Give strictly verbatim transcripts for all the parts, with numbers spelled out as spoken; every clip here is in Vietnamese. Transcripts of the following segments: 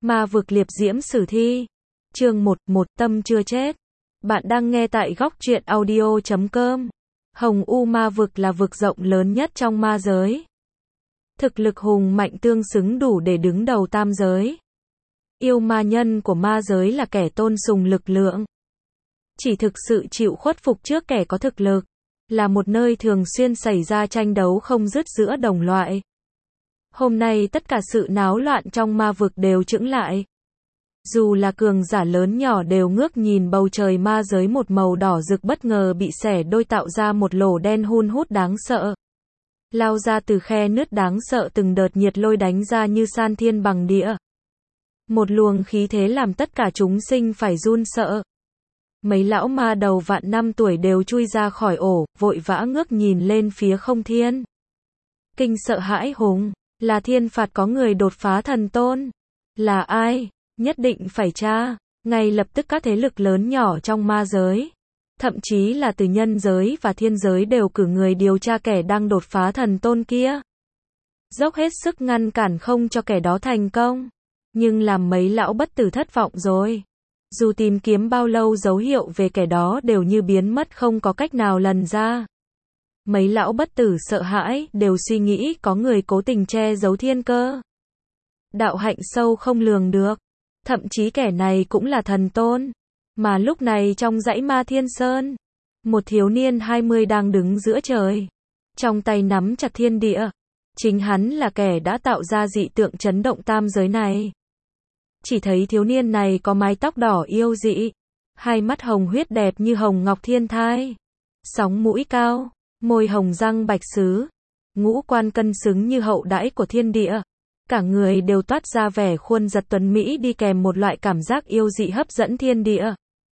Ma vực liệp diễm sử thi. Chương một, một tâm chưa chết. Bạn đang nghe tại góc truyện audio chấm com. Hồng U ma vực là vực rộng lớn nhất trong ma giới. Thực lực hùng mạnh tương xứng đủ để đứng đầu tam giới. Yêu ma nhân của ma giới là kẻ tôn sùng lực lượng. Chỉ thực sự chịu khuất phục trước kẻ có thực lực. Là một nơi thường xuyên xảy ra tranh đấu không dứt giữa đồng loại. Hôm nay tất cả sự náo loạn trong ma vực đều chững lại. Dù là cường giả lớn nhỏ đều ngước nhìn bầu trời ma giới một màu đỏ rực bất ngờ bị xẻ đôi tạo ra một lỗ đen hun hút đáng sợ. Lao ra từ khe nứt đáng sợ từng đợt nhiệt lôi đánh ra như san thiên bằng địa. Một luồng khí thế làm tất cả chúng sinh phải run sợ. Mấy lão ma đầu vạn năm tuổi đều chui ra khỏi ổ, vội vã ngước nhìn lên phía không thiên. Kinh sợ hãi hùng, là thiên phạt có người đột phá thần tôn. Là ai? Nhất định phải tra. Ngay lập tức các thế lực lớn nhỏ trong ma giới, thậm chí là từ nhân giới và thiên giới đều cử người điều tra kẻ đang đột phá thần tôn kia. Dốc hết sức ngăn cản không cho kẻ đó thành công. Nhưng làm mấy lão bất tử thất vọng rồi. Dù tìm kiếm bao lâu dấu hiệu về kẻ đó đều như biến mất không có cách nào lần ra. Mấy lão bất tử sợ hãi, đều suy nghĩ có người cố tình che giấu thiên cơ. Đạo hạnh sâu không lường được. Thậm chí kẻ này cũng là thần tôn. Mà lúc này trong dãy ma thiên sơn, một thiếu niên hai mươi đang đứng giữa trời. Trong tay nắm chặt thiên địa. Chính hắn là kẻ đã tạo ra dị tượng chấn động tam giới này. Chỉ thấy thiếu niên này có mái tóc đỏ yêu dị. Hai mắt hồng huyết đẹp như hồng ngọc thiên thai. Sóng mũi cao, môi hồng răng bạch sứ. Ngũ quan cân xứng như hậu đãi của thiên địa. Cả người đều toát ra vẻ khuôn giật tuấn mỹ đi kèm một loại cảm giác yêu dị hấp dẫn thiên địa.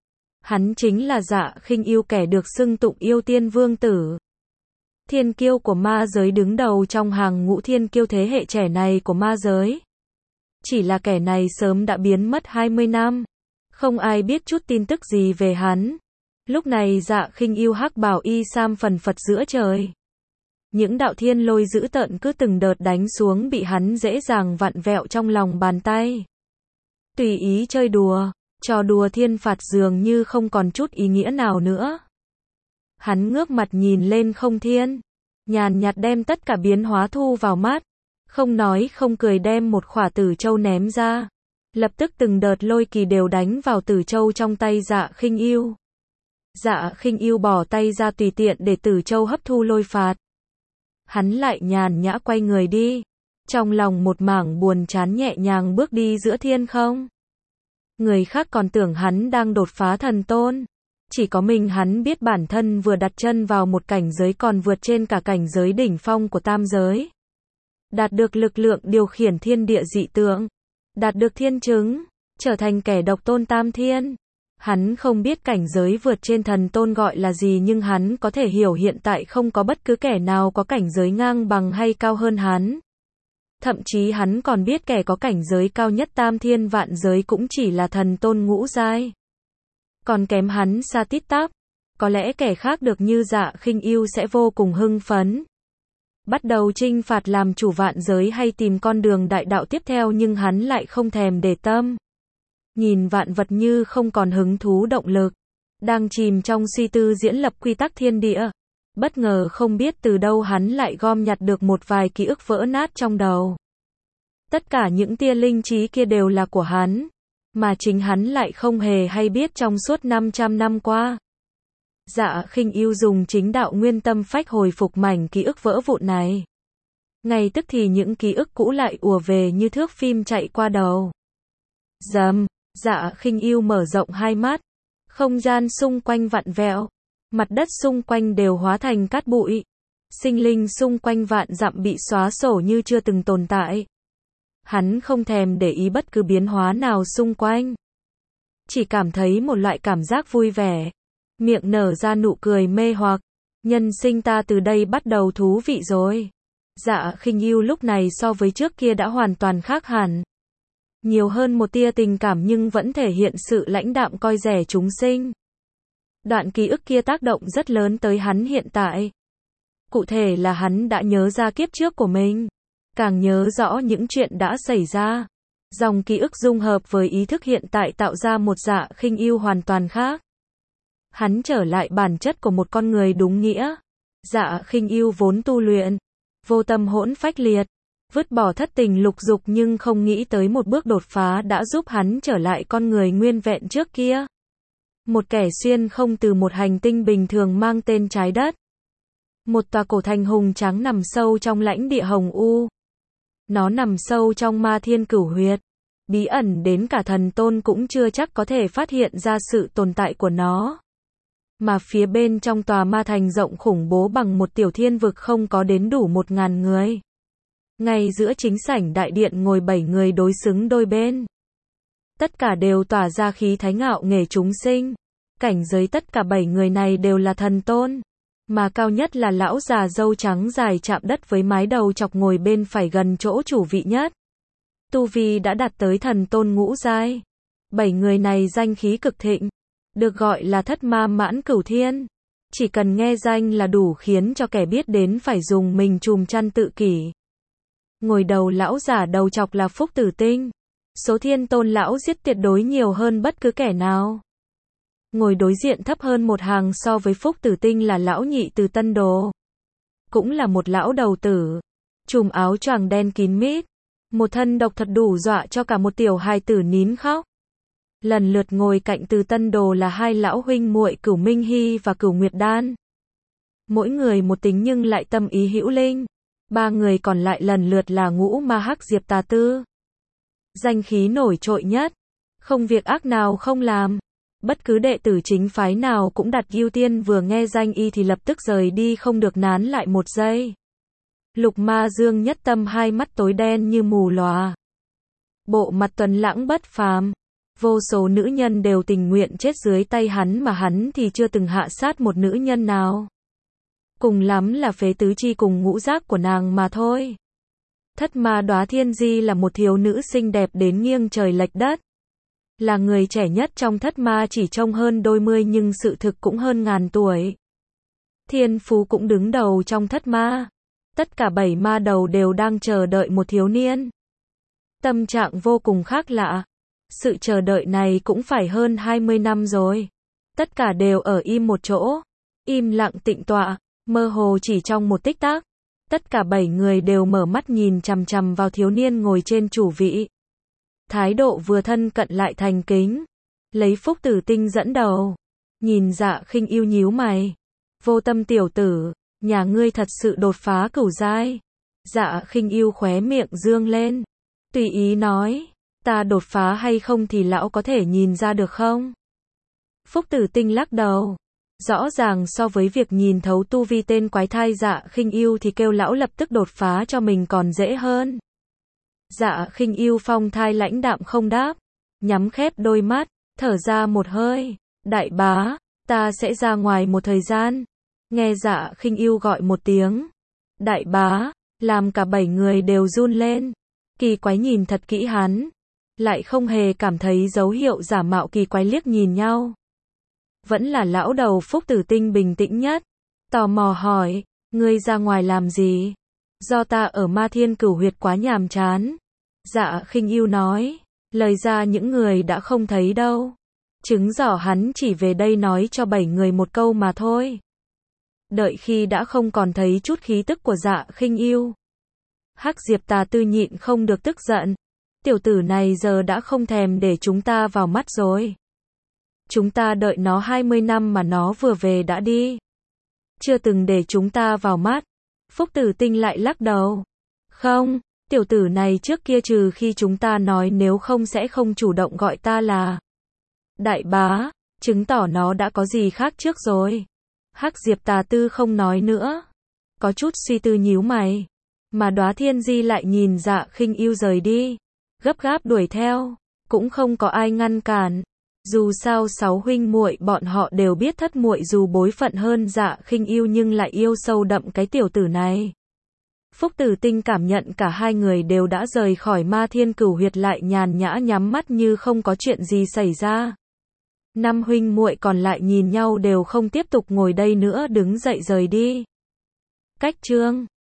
Hắn chính là Dạ Khinh Yêu, kẻ được xưng tụng yêu tiên vương tử. Thiên kiêu của ma giới đứng đầu trong hàng ngũ thiên kiêu thế hệ trẻ này của ma giới. Chỉ là kẻ này sớm đã biến mất hai mươi năm. Không ai biết chút tin tức gì về hắn. Lúc này Dạ Khinh Yêu hắc bào y sam phần phật giữa trời. Những đạo thiên lôi dữ tợn cứ từng đợt đánh xuống bị hắn dễ dàng vặn vẹo trong lòng bàn tay. Tùy ý chơi đùa, trò đùa thiên phạt dường như không còn chút ý nghĩa nào nữa. Hắn ngước mặt nhìn lên không thiên, nhàn nhạt đem tất cả biến hóa thu vào mắt, không nói không cười đem một khỏa tử châu ném ra. Lập tức từng đợt lôi kỳ đều đánh vào tử châu trong tay Dạ Khinh Yêu. Dạ Khinh Yêu bỏ tay ra tùy tiện để tử châu hấp thu lôi phạt. Hắn lại nhàn nhã quay người đi. Trong lòng một mảng buồn chán nhẹ nhàng bước đi giữa thiên không. Người khác còn tưởng hắn đang đột phá thần tôn. Chỉ có mình hắn biết bản thân vừa đặt chân vào một cảnh giới còn vượt trên cả cảnh giới đỉnh phong của tam giới. Đạt được lực lượng điều khiển thiên địa dị tượng. Đạt được thiên chứng. Trở thành kẻ độc tôn tam thiên. Hắn không biết cảnh giới vượt trên thần tôn gọi là gì, nhưng hắn có thể hiểu hiện tại không có bất cứ kẻ nào có cảnh giới ngang bằng hay cao hơn hắn. Thậm chí hắn còn biết kẻ có cảnh giới cao nhất tam thiên vạn giới cũng chỉ là thần tôn ngũ giai. Còn kém hắn xa tít tắp. Có lẽ kẻ khác được như Dạ Khinh Yêu sẽ vô cùng hưng phấn. Bắt đầu chinh phạt làm chủ vạn giới hay tìm con đường đại đạo tiếp theo, nhưng hắn lại không thèm để tâm. Nhìn vạn vật như không còn hứng thú động lực. Đang chìm trong suy tư diễn lập quy tắc thiên địa. Bất ngờ không biết từ đâu hắn lại gom nhặt được một vài ký ức vỡ nát trong đầu. Tất cả những tia linh trí kia đều là của hắn. Mà chính hắn lại không hề hay biết trong suốt năm trăm năm qua. Dạ Khinh Yêu dùng chính đạo nguyên tâm phách hồi phục mảnh ký ức vỡ vụn này. Ngay tức thì những ký ức cũ lại ùa về như thước phim chạy qua đầu. Dầm. Dạ Khinh Yêu mở rộng hai mắt. Không gian xung quanh vặn vẹo. Mặt đất xung quanh đều hóa thành cát bụi. Sinh linh xung quanh vạn dặm bị xóa sổ như chưa từng tồn tại. Hắn không thèm để ý bất cứ biến hóa nào xung quanh. Chỉ cảm thấy một loại cảm giác vui vẻ. Miệng nở ra nụ cười mê hoặc. Nhân sinh ta từ đây bắt đầu thú vị rồi. Dạ Khinh Yêu lúc này so với trước kia đã hoàn toàn khác hẳn. Nhiều hơn một tia tình cảm nhưng vẫn thể hiện sự lãnh đạm coi rẻ chúng sinh. Đoạn ký ức kia tác động rất lớn tới hắn hiện tại. Cụ thể là hắn đã nhớ ra kiếp trước của mình. Càng nhớ rõ những chuyện đã xảy ra. Dòng ký ức dung hợp với ý thức hiện tại tạo ra một Dạ Khinh Ưu hoàn toàn khác. Hắn trở lại bản chất của một con người đúng nghĩa. Dạ Khinh Ưu vốn tu luyện, vô tâm hỗn phách liệt, vứt bỏ thất tình lục dục nhưng không nghĩ tới một bước đột phá đã giúp hắn trở lại con người nguyên vẹn trước kia. Một kẻ xuyên không từ một hành tinh bình thường mang tên trái đất. Một tòa cổ thành hùng tráng nằm sâu trong lãnh địa Hồng U. Nó nằm sâu trong Ma Thiên Cửu Huyệt, bí ẩn đến cả thần tôn cũng chưa chắc có thể phát hiện ra sự tồn tại của nó. Mà phía bên trong tòa ma thành rộng khủng bố bằng một tiểu thiên vực không có đến đủ một ngàn người. Ngay giữa chính sảnh đại điện ngồi bảy người đối xứng đôi bên. Tất cả đều tỏa ra khí thái ngạo nghễ chúng sinh. Cảnh giới tất cả bảy người này đều là thần tôn. Mà cao nhất là lão già râu trắng dài chạm đất với mái đầu chọc ngồi bên phải gần chỗ chủ vị nhất. Tu vi đã đạt tới thần tôn ngũ giai. Bảy người này danh khí cực thịnh, được gọi là thất ma mãn cửu thiên. Chỉ cần nghe danh là đủ khiến cho kẻ biết đến phải dùng mình chùm chăn tự kỷ. Ngồi đầu lão giả đầu chọc là Phúc Tử Tinh. Số thiên tôn lão giết tuyệt đối nhiều hơn bất cứ kẻ nào. Ngồi đối diện thấp hơn một hàng so với Phúc Tử Tinh là lão nhị từ Tân Đồ. Cũng là một lão đầu tử. Chùm áo choàng đen kín mít. Một thân độc thật đủ dọa cho cả một tiểu hài tử nín khóc. Lần lượt ngồi cạnh từ Tân Đồ là hai lão huynh muội Cửu Minh Hy và Cửu Nguyệt Đan. Mỗi người một tính nhưng lại tâm ý hữu linh. Ba người còn lại lần lượt là Ngũ Ma Hắc Diệp Tà Tư. Danh khí nổi trội nhất. Không việc ác nào không làm. Bất cứ đệ tử chính phái nào cũng đặt ưu tiên vừa nghe danh y thì lập tức rời đi không được nán lại một giây. Lục Ma Dương Nhất Tâm hai mắt tối đen như mù lòa. Bộ mặt tuấn lãng bất phàm. Vô số nữ nhân đều tình nguyện chết dưới tay hắn mà hắn thì chưa từng hạ sát một nữ nhân nào. Cùng lắm là phế tứ chi cùng ngũ giác của nàng mà thôi. Thất Ma Đóa Thiên Di là một thiếu nữ xinh đẹp đến nghiêng trời lệch đất. Là người trẻ nhất trong thất ma chỉ trông hơn đôi mươi nhưng sự thực cũng hơn ngàn tuổi. Thiên phú cũng đứng đầu trong thất ma. Tất cả bảy ma đầu đều đang chờ đợi một thiếu niên. Tâm trạng vô cùng khác lạ. Sự chờ đợi này cũng phải hơn hai mươi năm rồi. Tất cả đều ở im một chỗ. Im lặng tịnh tọa. Mơ hồ chỉ trong một tích tắc. Tất cả bảy người đều mở mắt nhìn chằm chằm vào thiếu niên ngồi trên chủ vị. Thái độ vừa thân cận lại thành kính. Lấy Phúc Tử Tinh dẫn đầu. Nhìn Dạ Khinh Ưu nhíu mày. Vô tâm tiểu tử, nhà ngươi thật sự đột phá cửu giai. Dạ Khinh Ưu khóe miệng dương lên. Tùy ý nói, ta đột phá hay không thì lão có thể nhìn ra được không? Phúc Tử Tinh lắc đầu. Rõ ràng so với việc nhìn thấu tu vi tên quái thai Dạ Khinh Ưu thì kêu lão lập tức đột phá cho mình còn dễ hơn. Dạ Khinh Ưu phong thai lãnh đạm không đáp, nhắm khép đôi mắt, thở ra một hơi. Đại bá, ta sẽ ra ngoài một thời gian. Nghe Dạ Khinh Ưu gọi một tiếng. Đại bá, làm cả bảy người đều run lên. Kỳ quái nhìn thật kỹ hắn, lại không hề cảm thấy dấu hiệu giả mạo kỳ quái liếc nhìn nhau. Vẫn là lão đầu Phúc Tử Tinh bình tĩnh nhất. Tò mò hỏi, ngươi ra ngoài làm gì? Do ta ở Ma Thiên Cửu Huyệt quá nhàm chán. Dạ Khinh Ưu nói, lời ra những người đã không thấy đâu. Chứng rõ hắn chỉ về đây nói cho bảy người một câu mà thôi. Đợi khi đã không còn thấy chút khí tức của Dạ Khinh Ưu, Hắc Diệp Tà Tư nhịn không được tức giận. Tiểu tử này giờ đã không thèm để chúng ta vào mắt rồi. Chúng ta đợi nó hai mươi năm mà nó vừa về đã đi. Chưa từng để chúng ta vào mắt. Phúc Tử Tinh lại lắc đầu. Không, tiểu tử này trước kia trừ khi chúng ta nói nếu không sẽ không chủ động gọi ta là đại bá, chứng tỏ nó đã có gì khác trước rồi. Hắc Diệp Tà Tư không nói nữa. Có chút suy tư nhíu mày. Mà Đóa Thiên Di lại nhìn Dạ Khinh Ưu rời đi. Gấp gáp đuổi theo. Cũng không có ai ngăn cản. Dù sao sáu huynh muội bọn họ đều biết thất muội dù bối phận hơn Dạ Khinh Ưu nhưng lại yêu sâu đậm cái tiểu tử này. Phúc Tử Tinh cảm nhận cả hai người đều đã rời khỏi Ma Thiên Cửu Huyệt lại nhàn nhã nhắm mắt như không có chuyện gì xảy ra. Năm huynh muội còn lại nhìn nhau đều không tiếp tục ngồi đây nữa đứng dậy rời đi. Cách chương